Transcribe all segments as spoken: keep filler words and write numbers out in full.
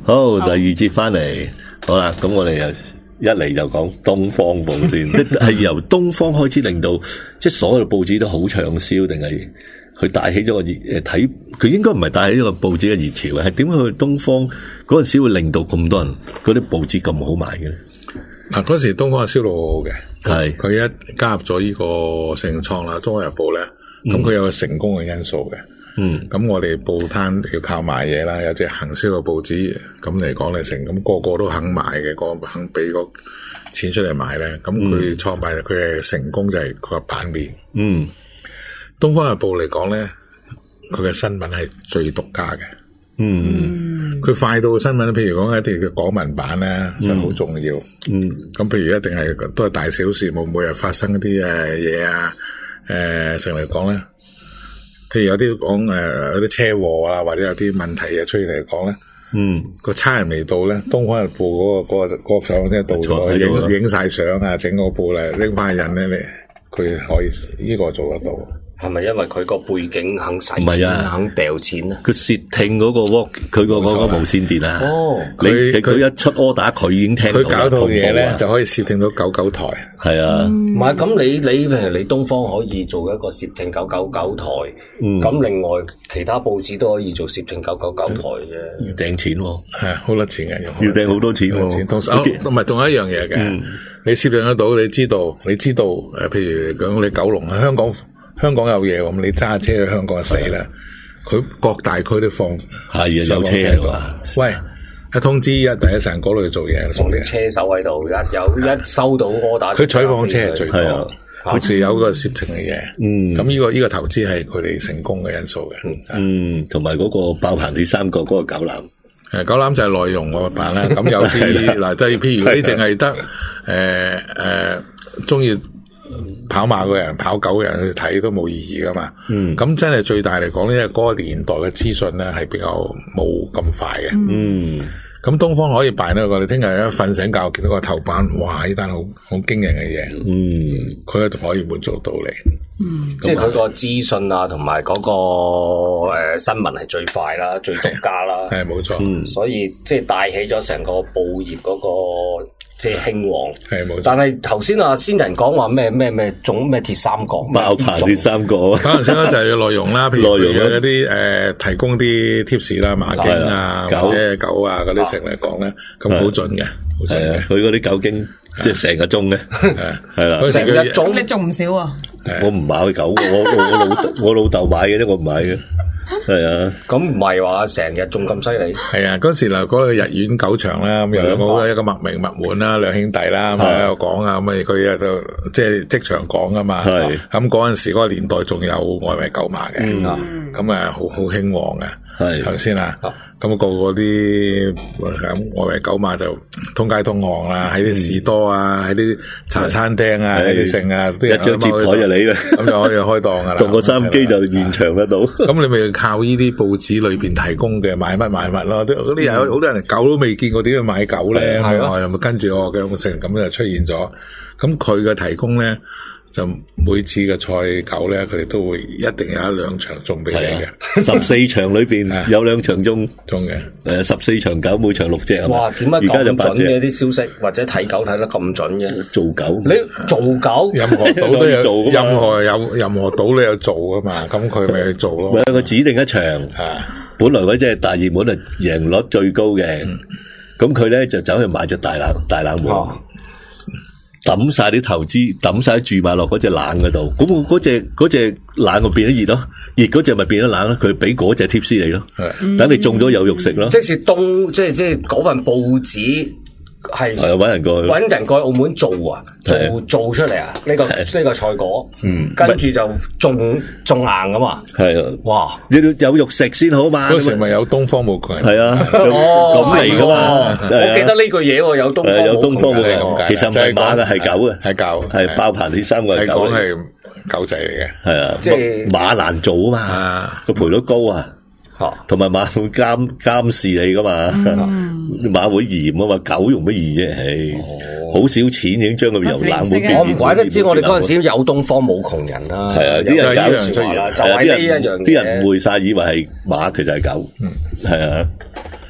好，第二節翻嚟，好啦，咁我哋又一嚟就講東方報先，係由東方開始令到即係所有報紙都好暢銷，定係佢帶起咗個熱誒睇？佢應該唔係帶起咗個報紙嘅熱潮嘅，係點解去東方嗰陣時會令到咁多人嗰啲報紙咁好賣嘅咧？ 嗱，嗰時東方係銷路好好嘅， 係佢一加入咗呢個盛創啦，《中國日報》咧，咁佢有個成功嘅因素嘅。嗯，咁我哋報攤要靠賣嘢啦，有隻行銷嘅報紙，咁嚟講咧成，咁個個都肯買嘅，個個肯俾個錢出嚟買咧，咁佢創辦佢嘅成功就係佢個版面。嗯，東方日報嚟講咧，佢嘅新聞係最獨家嘅。嗯，佢快到新聞，譬如講一啲嘅港聞版咧，就好重要。嗯，咁譬如一定係都係大小事，冇每日發生一啲誒嘢啊，誒成嚟講咧。譬如有啲講誒有啲車禍啊，或者有啲問題嘢出現嚟講咧，嗯，個差人未到咧，東方日報嗰、嗰個、嗰個、嗰個相先到咗，影影晒相啊，整個報咧拎翻去印咧，你佢可以呢、呢個做得到。 係咪因為佢個背景肯使錢， 唔係啊， 肯掉錢啊？ 佢竊聽嗰個 walk， 佢個嗰個無線電啊！ 哦， 你佢一出 order， 佢已經聽到。 佢搞套嘢咧，就可以竊聽到九九台。 係啊， 唔係咁你你譬如你東方可以做一個竊聽九九九台，咁、嗯、另外其他報紙都可以做竊聽九九九台嘅。 要掟錢喎， 係好多錢嘅， 要掟好多錢喎。 同時同埋仲有一樣嘢嘅，嗯、你竊聽得到，你知道，你知道誒，譬如講你九龍喺香港。香港有嘢咁，你揸車去香港就死啦！佢各大區都放係啊，有車啊！ 喂，一通知一第一時間嗰度去做嘢， 放啲車手喺度，一有一收到柯打， 佢採訪車係最多，好似有個攝停嘅嘢。嗯，咁呢個呢個投資係佢哋成功嘅因素嘅。 嗯，同埋嗰個爆棚子三角嗰個狗籃， 誒，狗籃就係內容個版啦。咁有啲嗱，即係譬如你淨係得誒誒中意跑馬嘅人、跑狗嘅人去睇都冇意義噶嘛。嗯，咁真係最大嚟講咧，嗰個年代嘅資訊咧係比較冇咁快嘅。嗯，咁東方可以辦呢個，你聽日一瞓醒覺見到個頭版，哇！呢單好好驚人嘅嘢。嗯，佢就可以滿足到你。 嗯，即係佢個資訊啊，同埋嗰個誒、呃、新聞係最快啦，最獨家啦。 係冇錯。嗯， 所以即係帶起咗成個報業嗰、那個。即係興旺， 係冇錯。 但係頭先啊，先人講話咩咩咩種咩鐵三角， 爆棚鐵三角。 可能先咧就係內容啦，譬如有一啲誒提供啲 tips 啦、馬經啊、或者狗啊嗰啲食嚟講咧，咁好準嘅，好準嘅。 佢嗰啲狗經即係成個鐘嘅，係啦， 成日種你種唔少啊？ 我唔買狗，我我老我老豆買嘅啫，我唔買嘅。係啊， 咁唔係話成日仲咁犀利？ 係啊，嗰時嗱嗰個日苑狗場啦，咁有兩個一個麥明麥滿啦，兩兄弟啦，咁喺度講啊，咁啊佢啊就即係即場講噶嘛。係咁嗰陣時嗰個年代仲有外圍狗馬嘅，咁啊好好興旺嘅。係頭先啊，咁個個啲咁外圍狗馬就通街通巷啦，喺啲士多啊，喺啲茶餐廳啊，喺啲剩啊， 一張接台就你啦， 咁就可以開檔噶啦。 動個收音機就現場得到。 咁你咪靠呢啲報紙裏邊提供嘅買乜買乜咯。嗰啲有好多人狗都未見過點去買狗咧，我又咪跟住我嘅成咁就出現咗。咁佢嘅提供咧。就每次嘅賽狗咧，佢哋都會一定有一兩場中俾你嘅。 十四場裏邊有兩場中中嘅。 誒，十四場狗每場六隻係嘛？ 哇！點解咁準嘅啲消息，或者睇狗睇得咁準嘅？ 做狗， 你做狗， 任何島都有做，任何有任何島都有做噶嘛？咁佢咪去做咯？ 咪佢指定一場，本來嗰隻大熱門係贏率最高嘅，咁佢咧就走去買隻大冷大冷門。抌晒啲投資，抌晒啲注碼落嗰隻冷嗰度，咁嗰隻嗰隻冷就變咗熱咯，熱嗰隻咪變咗冷咯，佢俾嗰隻貼士你咯，等你中咗有肉食咯。 即是東，即係即係嗰份報紙係係搵人過去， 搵人過去澳門做啊，做做出嚟啊，呢個呢個菜果，嗯，跟住就種種硬噶嘛， 係啊， 哇， 要有肉食先好嘛， 嗰時咪有東方冇強， 係啊， 哦， 咁嚟噶嘛， 我記得呢句嘢，有東方有東方冇強，其實唔係馬嘅，係狗嘅， 係狗， 係爆棚呢三個係狗， 係狗仔嚟嘅， 係啊，即係馬難做啊嘛，個賠率高啊。同埋馬會監監視你噶嘛，嗯、馬會嚴啊嘛，狗容乜易啫？唉，好、哦、少錢已經將佢由冷門變熱門。 我唔怪得知我哋嗰陣時有東方冇窮人啦。 係啊，啲人搞樣出嚟，就係呢一樣嘢。 啲人誤會晒，以為係馬，其實係狗。嗯，係啊。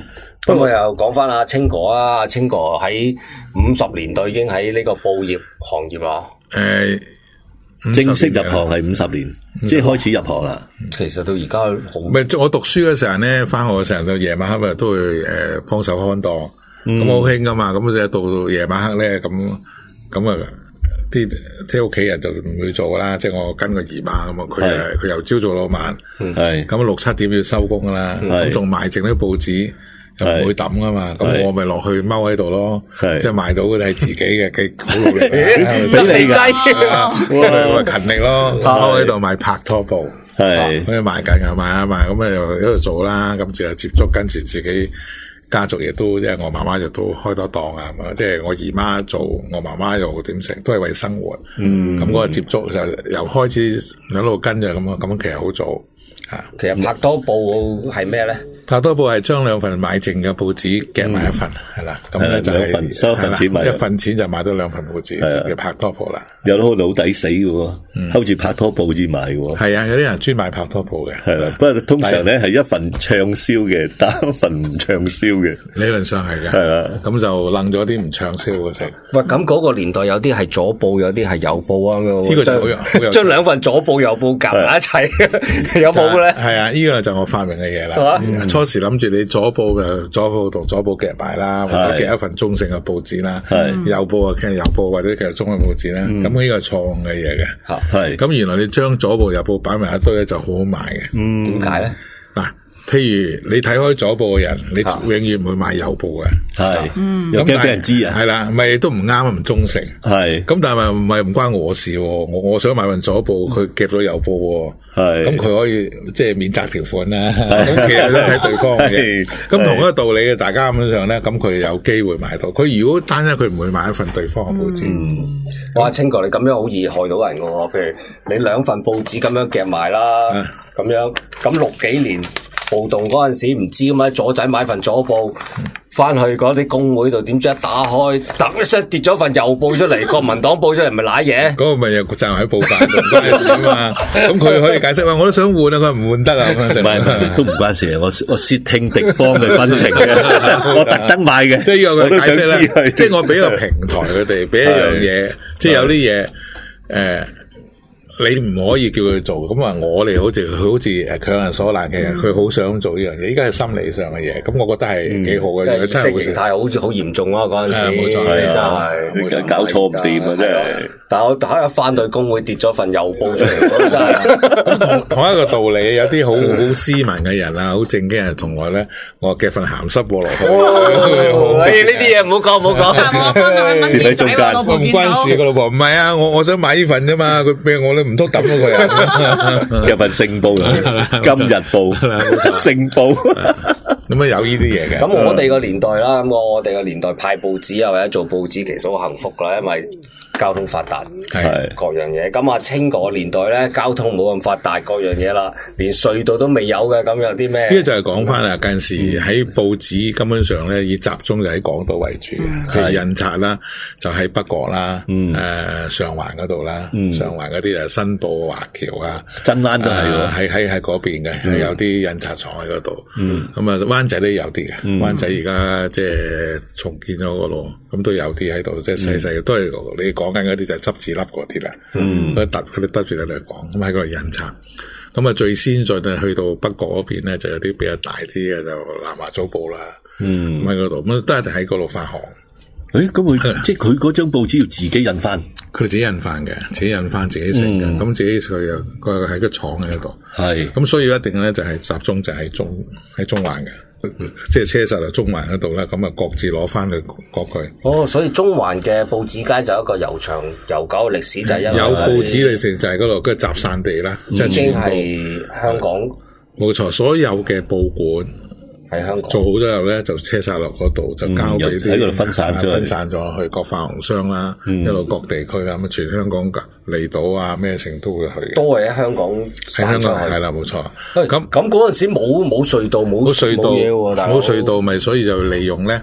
咁我又講翻阿清哥啊，阿清哥喺五十年代已經喺呢個報業行業啦。 誒、呃， 正式入行係五十年，即係開始入行啦。 其實到而家好， 唔係我讀書嘅時候咧，翻學嘅時候到夜晚黑都會誒幫手看檔，咁好興噶嘛。咁就到到夜晚黑咧，咁咁啊啲即係屋企人就唔會做啦。即係我跟個姨媽咁啊，佢誒佢由朝做到晚，係咁六七點要收工噶啦，咁仲賣剩啲報紙。就唔會抌噶嘛，咁我咪落去踎喺度咯，即係賣到嘅係自己嘅，幾好努力， 俾你㗎， 咪勤力咯，踎喺度賣拍拖布，係咁樣賣緊啊賣啊賣，咁啊又喺度做啦，咁就接觸跟住自己家族亦都，即係我媽媽亦都開多檔啊，即係我姨媽做，我媽媽又點食，都係為生活，咁嗰個接觸就由開始一路跟着咁啊，咁其實好早。啊， 其實拍拖報係咩咧？ 拍拖報係將兩份買剩嘅報紙夾埋一份，係啦，咁咧就係收一份錢買， 一份錢就買到兩份報紙，叫拍拖報啦。 有啲好抵死嘅喎，睺住拍拖報紙買嘅喎。 係啊，有啲人專買拍拖報嘅。 係啦，不過通常咧係一份暢銷嘅，打一份唔暢銷嘅。 理論上係嘅。 係啦， 咁就楞咗啲唔暢銷嘅食。 喂，咁嗰個年代有啲係左報，有啲係右報啊。 呢個就好有將兩份左報右報夾埋一齊，有冇咧？ 係啊，呢個就我發明嘅嘢啦。初時諗住你左報嘅左報同左報夾埋啦，或者夾一份中性嘅報紙啦。右報啊，其實右報或者其實中嘅報紙啦。咁呢個係錯誤嘅嘢嘅。係。咁原來你將左報右報擺埋一堆咧，就好好賣嘅。 嗯。點解咧？ 嗱，譬如你睇開左報嘅人，你永遠唔會買右報嘅。 係。又驚俾人知啊。 係啦，咪都唔啱，唔忠誠。係。咁但係唔係唔關我事，我我想買份左報，佢夾到右報。係，咁佢可以即係免責條款啦。咁其實都睇對方嘅。咁同一個道理嘅，大家咁樣上咧，咁佢有機會買到。佢如果單一，佢唔會買一份對方嘅報紙。 嗯，哇，清哥，你咁樣好易害到人嘅喎。譬如你兩份報紙咁樣夾埋啦，咁樣咁六幾年暴動嗰陣時唔知㗎嘛，左仔買份左報。翻去嗰啲工會度，點知一打開，突一聲跌咗份右報出嚟，國民黨報出嚟，咪瀨嘢？ 嗰個咪又站喺報辦度，唔關事啊嘛。咁佢可以解釋話，我都想換啊，佢唔換得啊。 唔係，都唔關事啊。我我竊聽敵方嘅軍情嘅，我特登買嘅。 即係呢個解釋啦。即係我俾個平台佢哋，俾一樣嘢，即係有啲嘢誒。你唔可以叫佢做，咁啊我哋好似佢好似誒強人所難嘅人，佢好想做呢樣嘢，依家係心理上嘅嘢，咁我覺得係幾好嘅。 因為意識形態好似好嚴重啊嗰陣時， 冇錯係真係搞錯唔掂啊！真係。 但係我打一翻到工會跌咗份右報出嚟，真係。 同同一個道理，有啲好好斯文嘅人啊，好正經人同我咧，我夾份鹹濕報落去。 哎，呢啲嘢唔好講，唔好講。 蝕喺中間， 我唔關事個老婆，唔係啊，我我想買呢份啫嘛，佢俾我咧。唔通抌咗佢啊！ 有份星報、今日報、星報， 咁啊有呢啲嘢嘅。 咁我哋個年代啦，咁我哋個年代派報紙啊，或者做報紙，其實好幸福啦，因為交通發達，係各樣嘢。咁啊，清哥年代咧，交通冇咁發達，各樣嘢啦，連隧道都未有嘅。咁有啲咩？ 呢個就係講翻啦，近時喺報紙根本上咧，以集中就喺港島為主，譬如印刷啦，就喺北角啦，誒上環嗰度啦，上環嗰啲就新報、華僑啊， 真灣都係喎， 喺喺喺嗰邊嘅，係有啲印刷廠喺嗰度。咁啊，灣仔都有啲嘅，灣仔而家即係重建咗嗰度，咁都有啲喺度，即係細細嘅，都係你講緊嗰啲就係執字粒嗰啲啦。嗰啲凸嗰啲凸住喺度講，咁喺嗰度印刷。咁啊，最先進咧去到北角嗰邊咧，就有啲比較大啲嘅就南華早報啦。咁喺嗰度，咁都係喺嗰度發行。 誒，咁佢即係佢嗰張報紙要自己印翻， 佢哋自己印翻嘅，自己印翻自己成嘅，咁自己佢又佢喺個廠喺度，係咁所以一定咧就係集中就喺中喺中環嘅，即係車實就中環嗰度啦，咁啊各自攞翻去各區。 哦，所以中環嘅報紙街就一個悠長悠久嘅歷史，就係因為有報紙歷史就係嗰度，跟住集散地啦，即係全部係香港冇錯，所有嘅報館。 喺香港做好咗後咧，就車晒落嗰度，就交俾啲喺度分散咗， 分散咗去各發行商啦，一路各地區啦，咁全香港嘅離島啊咩城都會去嘅。 都係喺香港， 喺香港係啦，冇錯。 咁咁嗰陣時冇冇隧道，冇隧道， 冇嘢喎， 冇隧道咪所以就利用咧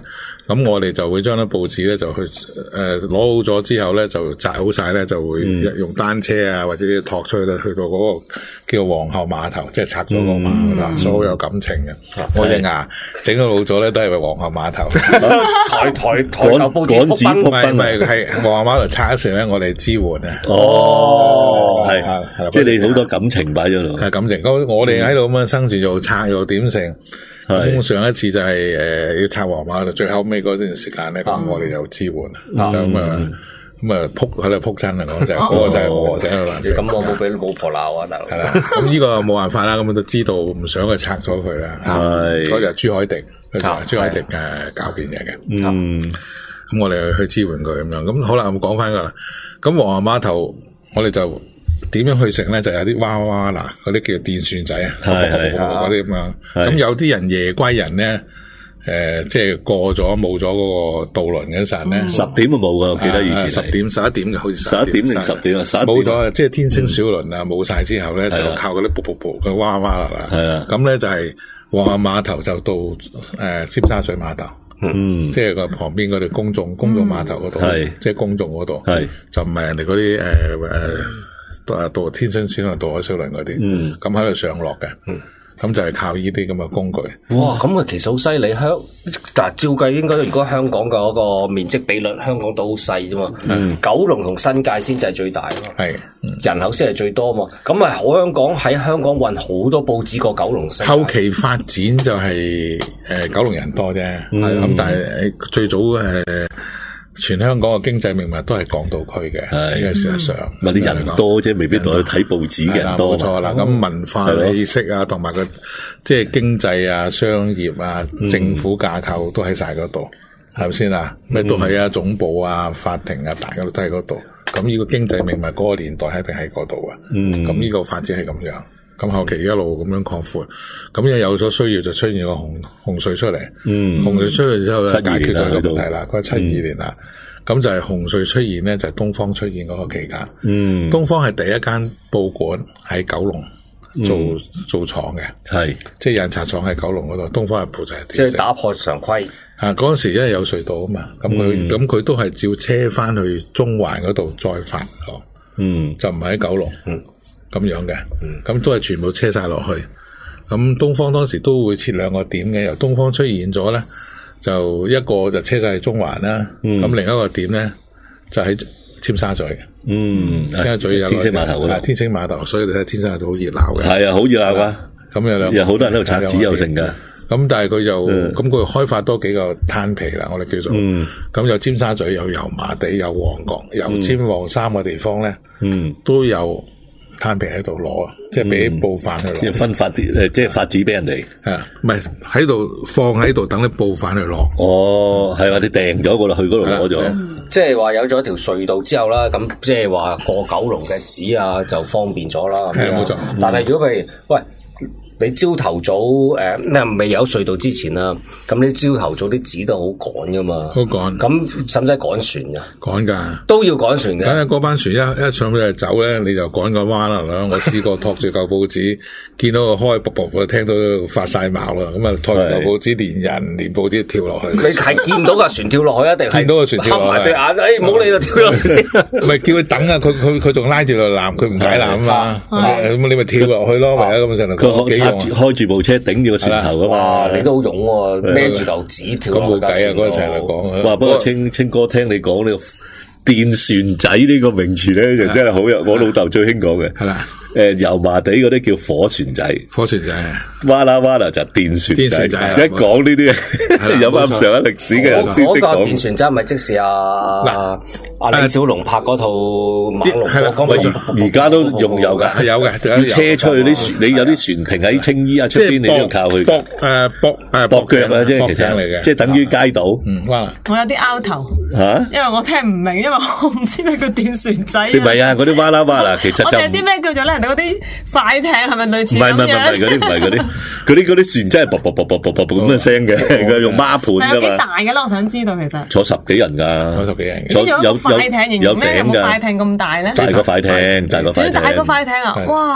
咁我哋就會將啲報紙咧就去誒攞好咗之後咧就紮好晒咧，就會用單車啊或者托出去咧去到嗰個叫皇后碼頭，即係拆咗個碼啦，所以好有感情嘅。我隻牙整到老咗咧，都係為皇后碼頭台台台頭報紙趕紙唔係唔係係皇后碼頭拆嗰時咧，我哋支援啊。 哦，係係即係你好多感情擺咗度， 係感情。咁我哋喺度咁樣生存又拆又點成。咁上一次就係、是、誒、呃、要拆皇碼頭，最後尾嗰段時間咧，咁、嗯、我哋就支援，嗯、就咁啊咁啊撲喺度撲親啊！我就嗰個就係我仔嘅難食。 咁我冇俾老婆鬧啊，大佬。 係啦，咁呢個冇辦法啦，咁就知道唔想去拆咗佢啦。係嗰就朱凱迪，朱凱迪誒搞掂嘢嘅。嗯，咁我哋去支援佢咁樣。咁好啦，我講翻噶啦。咁皇后碼頭，我哋就。點樣去食咧？就有啲娃娃嗱，嗰啲叫電旋仔啊，嗰啲咁樣。咁有啲人夜歸人咧，誒，即係過咗冇咗嗰個渡輪嗰陣咧， 十點都冇噶，我記得以前十點十一點嘅，好似十一點定十點啊，十一點冇咗，即係天星小輪啊，冇晒之後咧，就靠嗰啲噗噗噗嘅娃娃啦。係啊，咁咧就係皇后碼頭就到誒尖沙咀碼頭，嗯，即係個旁邊嗰條公眾公眾碼頭嗰度，係即係公眾嗰度，係就唔係人哋嗰啲誒誒。誒，到天星小輪、渡海小輪嗰啲，嗯，咁喺度上落嘅，嗯，咁就係靠呢啲咁嘅工具。 哇，咁啊，其實好犀利，香，但係照計應該如果香港嘅嗰個面積比率，香港都好細啫嘛，嗯，九龍同新界先至係最大咯，係，人口先係最多嘛，咁啊，好香港喺香港運好多報紙過九龍。 後期發展就係誒九龍人多啫，係咁，但係最早誒。全香港嘅經濟命脈都係港島區嘅，呢個事實上， 咪啲人多啫，未必同去睇報紙嘅人多。 冇錯啦，咁文化氣息啊，同埋個即係經濟啊、商業啊、政府架構都喺晒嗰度，係咪先啊？咩都係啊，總部啊、法庭啊，大家都喺嗰度。咁呢個經濟命脈嗰個年代一定喺嗰度啊。咁呢個發展係咁樣。咁後期一路咁樣擴闊，咁又有咗需要就出現個紅紅隧出嚟，嗯，紅隧出嚟之後咧解決咗個問題啦。佢係七二年啦，咁、嗯、就係紅隧出現咧，就係東方出現嗰個期間。嗯，東方係第一間報館喺九龍做、嗯、做廠嘅，係即係印刷廠喺九龍嗰度。東方日報就係即係打破常規。 啊，嗰陣時因為有隧道啊嘛，咁佢咁佢都係照車翻去中環嗰度再發，嗯，就唔係喺九龍。嗯咁樣嘅，咁、嗯、都係全部車晒落去。咁東方當時都會設兩個點嘅，由東方出現咗咧，就一個就車晒去中環啦。咁、嗯、另一個點咧就喺尖沙咀。嗯，尖沙咀有天星碼頭嗰度， 天星碼頭，所以你睇天星碼頭好熱鬧嘅。係啊，好熱鬧噶。 咁有兩， 有好多人喺度拆紙又成噶。 咁但係佢又咁佢開發多幾個攤皮啦，我哋叫做。咁、嗯、有尖沙咀，有油麻地，有旺角，油尖旺三個地方咧，嗯，都有。攤皮喺度攞，即係俾報販去攞， 即係分發啲誒，即係發紙俾人哋。 係啊，唔係喺度放喺度等啲報販去攞。 哦，係啊，你訂咗個啦，去嗰度攞咗。 即係話有咗一條隧道之後啦，咁即係話過九龍嘅紙啊就方便咗啦。係冇錯。但係如果譬如喂。你朝頭早誒咩未有隧道之前啦，咁你朝頭早啲紙都好趕噶嘛， 好趕。 咁使唔使趕船噶？ 趕噶， 都要趕船嘅。 咁啊，嗰班船一一上去就走咧，你就趕個彎啦。我試過托住嚿報紙，見到個開卜卜卜，聽到發晒毛啦。咁啊，托住嚿報紙，連人連報紙跳落去。 你係見到架船跳落去，一定係見到個船跳落去。 合埋對眼，誒，唔好理佢跳落去先。 唔係叫佢等啊，佢佢佢仲拉住條纜，佢唔解纜啊嘛。咁你咪跳落去咯，唯有咁上嚟幾用。 開住部車頂住個船頭噶嘛， 你都好勇喎，孭住嚿紙跳落去。 咁冇計啊！嗰陣成日講。 哇！不過清清哥聽你講呢個電船仔呢個名詞咧，就真係好有我老豆最興講嘅。係啦。誒，油麻地嗰啲叫火船仔， 火船仔， 哇啦哇啦就電船仔。電船仔，一講呢啲有啱上一歷史嘅人先識講。 嗰個電船仔係咪即是阿嗱阿李小龍拍嗰套猛龍過江？ 而家都用有噶， 有嘅， 要車出去啲船，你有啲船停喺青衣啊出邊，你都要靠佢。 駁誒駁誒駁腳啊，即係其實嚟嘅，即係等於街島。 嗯，哇！ 我有啲拗頭吓， 因為我聽唔明，因為我唔知咩叫電船仔。 唔係啊，嗰啲哇啦哇啦，其實就我淨係知咩叫做咧。嗰啲快艇係咪類似咁樣？ 唔係唔係唔係嗰啲，唔係嗰啲，嗰啲嗰啲船真係啵啵啵啵啵啵咁嘅聲嘅，佢用孖盤噶嘛。 有幾大嘅咧？我想知道其實。 坐十幾人噶， 坐十幾人。 坐有有快艇形容咩？有冇快艇咁大咧？ 大個快艇，大個快艇。 大個快艇啊！哇！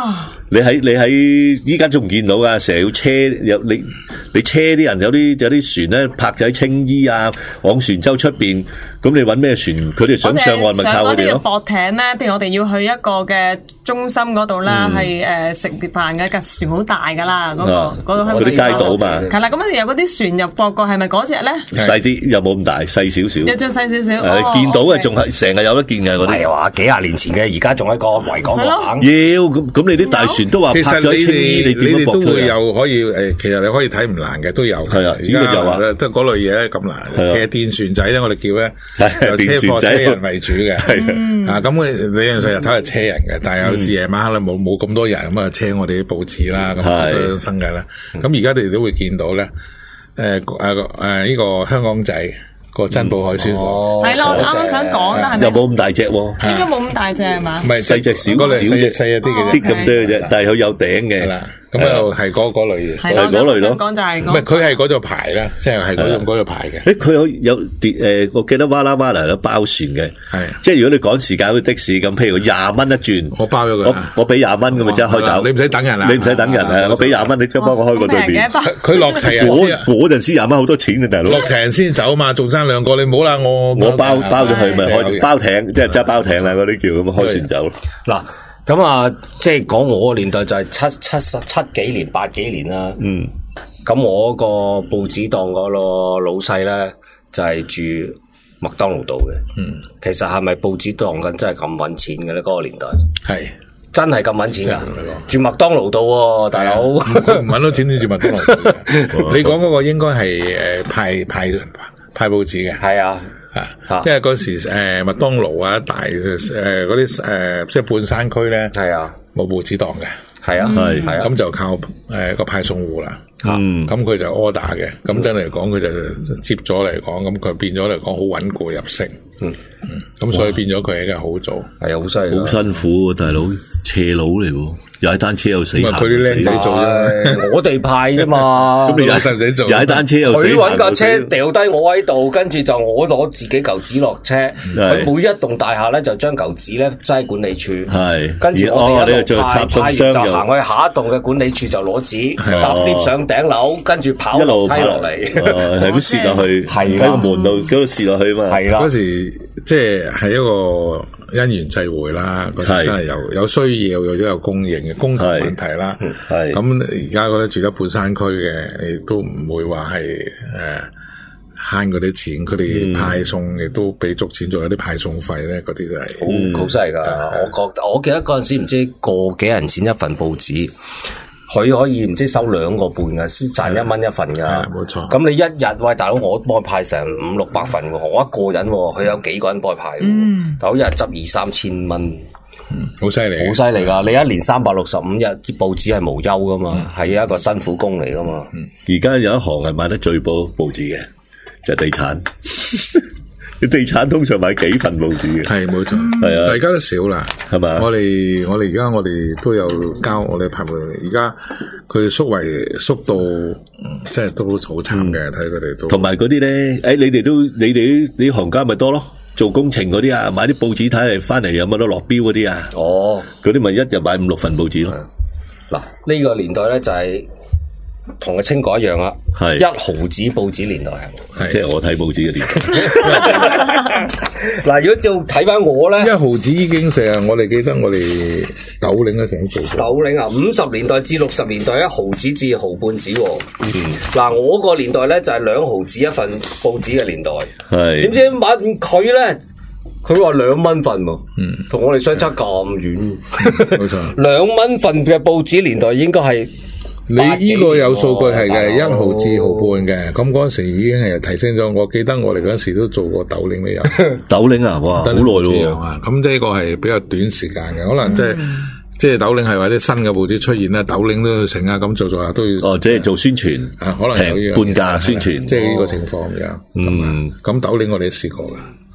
你喺你喺依家仲唔見到噶？成日要車有你你車啲人有啲有啲船咧泊咗喺青衣啊，往船洲出邊，咁你搵咩船？佢哋想上岸咪靠佢哋咯。 駁艇咧，譬如我哋要去一個嘅中心嗰度啦，係誒食飯嘅架船好大噶啦，嗰個嗰度嗰啲街島嘛。 係啦，咁啊有嗰啲船入駁過，係咪嗰隻咧？ 細啲又冇咁大，細少少。 又再細少少。 誒，見到嘅仲係成日有得見嘅嗰啲。 係話幾廿年前嘅，而家仲喺個維港度行。 要咁咁，你啲大船都話泊咗青衣，你點樣駁出嚟？ 你哋都會有可以誒，其實你可以睇唔難嘅都有。係啊，而家有啊，即係嗰類嘢咧咁難。其實電船仔咧，我哋叫咧，由車貨車人為主嘅。係啊，咁佢理論上日頭係車人嘅，但係有時夜晚黑咧冇冇咁多人咁啊，車我哋啲報紙啦，咁好多生計啦。咁而家你哋都會見到咧，誒誒誒呢個香港仔。個珍寶海鮮舫係咯，我啱啱想講啦，係咪？ 又冇咁大隻喎， 應該冇咁大隻係嘛？ 唔係細隻少少嘅，細一啲嘅，啲咁多嘅啫，但係佢有頂嘅。係啦，咁又係嗰嗰類嘢，係嗰類咯。講就係唔係佢係嗰座牌啦，即係係嗰種嗰座牌嘅。誒，佢有有誒，我記得哇啦哇啦有包船嘅，係即係如果你趕時間去的士咁，譬如廿蚊一轉，我包咗佢，我我俾廿蚊咁咪即刻開走，你唔使等人啦，你唔使等人啊，我俾廿蚊，你即刻幫我開個對面。佢落齊人先，嗰陣時廿蚊好多錢嘅大佬，落齊人先走嘛，仲爭兩個，你唔好啦，我我包包咗佢咪開包艇，即係揸包艇啦，嗰啲叫咁開船走。 嗱，咁啊，即係講我個年代就係七七十七幾年、八幾年啦。嗯，咁我個報紙檔嗰個老細咧就係住麥當勞道嘅。嗯，其實係咪報紙檔緊真係咁搵錢嘅咧？嗰個年代係真係咁搵錢噶？住麥當勞道喎，大佬唔搵到錢都住麥當勞道。你講嗰個應該係誒派派派報紙嘅，係啊。啊，因為嗰時誒麥當勞啊，大誒嗰啲誒即係半山區咧，係啊，冇報紙檔嘅，係啊，係係啊，咁就靠誒個派送戶啦，嗯，咁佢就 order 嘅，咁真嚟講佢就接咗嚟講，咁佢變咗嚟講好穩固入城，嗯嗯，咁所以變咗佢係好做，係啊，好犀利， 好辛苦，大佬斜佬嚟喎。踩單車又死， 佢啲僆仔做啫， 我哋派啫嘛。 咁你踩細仔做，踩單車又死。 佢搵架車掉低我喺度，跟住就我攞自己嚿紙落車。佢每一棟大廈咧就將嚿紙咧擠管理處，係跟住我哋一路派派完就行去下一棟嘅管理處就攞紙，搭 lift 上頂樓，跟住跑樓梯落嚟， 係咁蝕落去，喺個門度嗰度蝕落去嘛。 係啦，嗰時即係係一個因緣際會啦，嗰時真係有有需要，又都有供應嘅供求問題啦。係咁而家覺得住得半山區嘅，亦都唔會話係誒慳嗰啲錢，佢哋派送亦都俾足錢，仲有啲派送費咧，嗰啲就係好好犀利噶。我覺得我記得嗰陣時唔知個幾人錢一份報紙。佢可以唔知收兩個半嘅，先賺一蚊一份噶。 冇錯。咁你一日喂大佬，我幫佢派成五六百份喎，我一個人喎，佢有幾個人幫佢派喎。嗯。大佬一日執二三千蚊， 嗯，好犀利， 好犀利噶！你一年三百六十五日，啲報紙係無憂噶嘛，係、嗯、一個辛苦工嚟噶嘛。 嗯。而家有一行係賣得最多報紙嘅，就係、地產。你地產通常買幾份報紙嘅？ 係冇錯，係啊，而家都少啦，係嘛？我哋我哋而家我哋都有交我哋派報，而家佢縮為縮到，嗯、即係都好慘嘅，睇佢哋都。同埋嗰啲咧，誒、哎，你哋都你哋啲行家咪多咯？做工程嗰啲啊，買啲報紙睇嚟翻嚟有乜得落標嗰啲啊？哦，嗰啲咪一日買五六份報紙咯。 嗱，呢個年代咧就係、是。同個清國一樣啦，係一毫子報紙年代係， 即係我睇報紙嘅年代。 嗱，如果照睇翻我咧， 一毫子已經成日，我哋記得我哋斗領咧成日做過。 斗領啊，五十年代至六十年代一毫子至毫半紙。嗯，嗱，我個年代咧就係兩毫子一份報紙嘅年代。係，點知問佢咧？佢話兩蚊份喎，嗯，同我哋相差咁遠。冇錯，兩蚊份嘅報紙年代應該係。 你呢個有數據係嘅，一毫至毫半嘅，咁嗰時已經係提升咗。我記得我哋嗰時都做過斗領都有。 斗領啊，哇，好耐咯。 咁即係呢個係比較短時間嘅，可能即係即係斗領係或者新嘅報紙出現啦，斗領都成啊，咁做做下都要。 哦，即係做宣傳啊，可能有半價宣傳， 即係呢個情況咁樣。嗯，咁斗領我哋都試過嘅。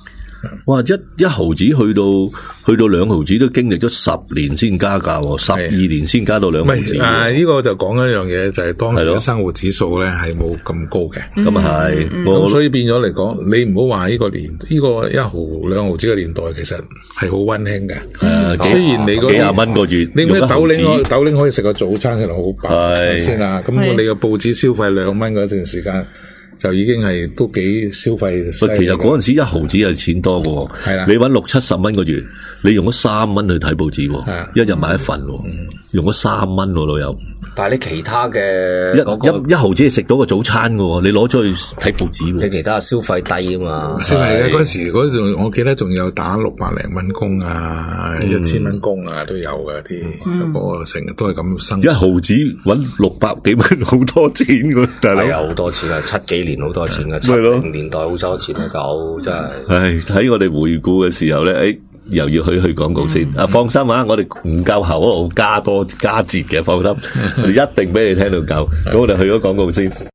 哇！一一毫子去到去到兩毫子都經歷咗十年先加價，十二年先加到兩毫子。 啊，呢、這個就講一樣嘢，就係、是、當時嘅生活指數咧係冇咁高嘅。 咁啊係， 咁、嗯、所以變咗嚟講，你唔好話呢個年呢、這個一毫兩毫子嘅年代，其實係好溫馨嘅。 嗯、 雖然你嗰幾廿蚊個月， 你咩豆零可豆零可以食個早餐食到好飽先啦。咁我哋嘅報紙消費兩蚊嗰段時間。就已經係都幾消費。 其實嗰陣時一毫子係錢多嘅，係啦。你搵六七十蚊個月，你用咗三蚊去睇報紙，一日買一份，嗯、用咗三蚊老友。 但係你其他嘅一、那個、一一毫子係食到個早餐嘅，你攞出去睇報紙。 你其他消費低啊嘛。 消費嘅嗰陣時，嗰陣我記得仲有打六百零蚊工啊，嗯、一千蚊工啊都有嘅啲。嗯、我成日都係咁生活。 一毫子搵六百幾蚊，好多錢嘅，大佬。 係啊，好多錢啊，七幾年好多錢嘅，七零年代好多錢啊，狗真係。唉， 喺我哋回顧嘅時候咧，誒。又要去去廣告先，啊放心啊，我哋唔夠喉嗰度加多加節嘅，放心，我哋一定俾你聽到夠。咁我哋去咗廣告先。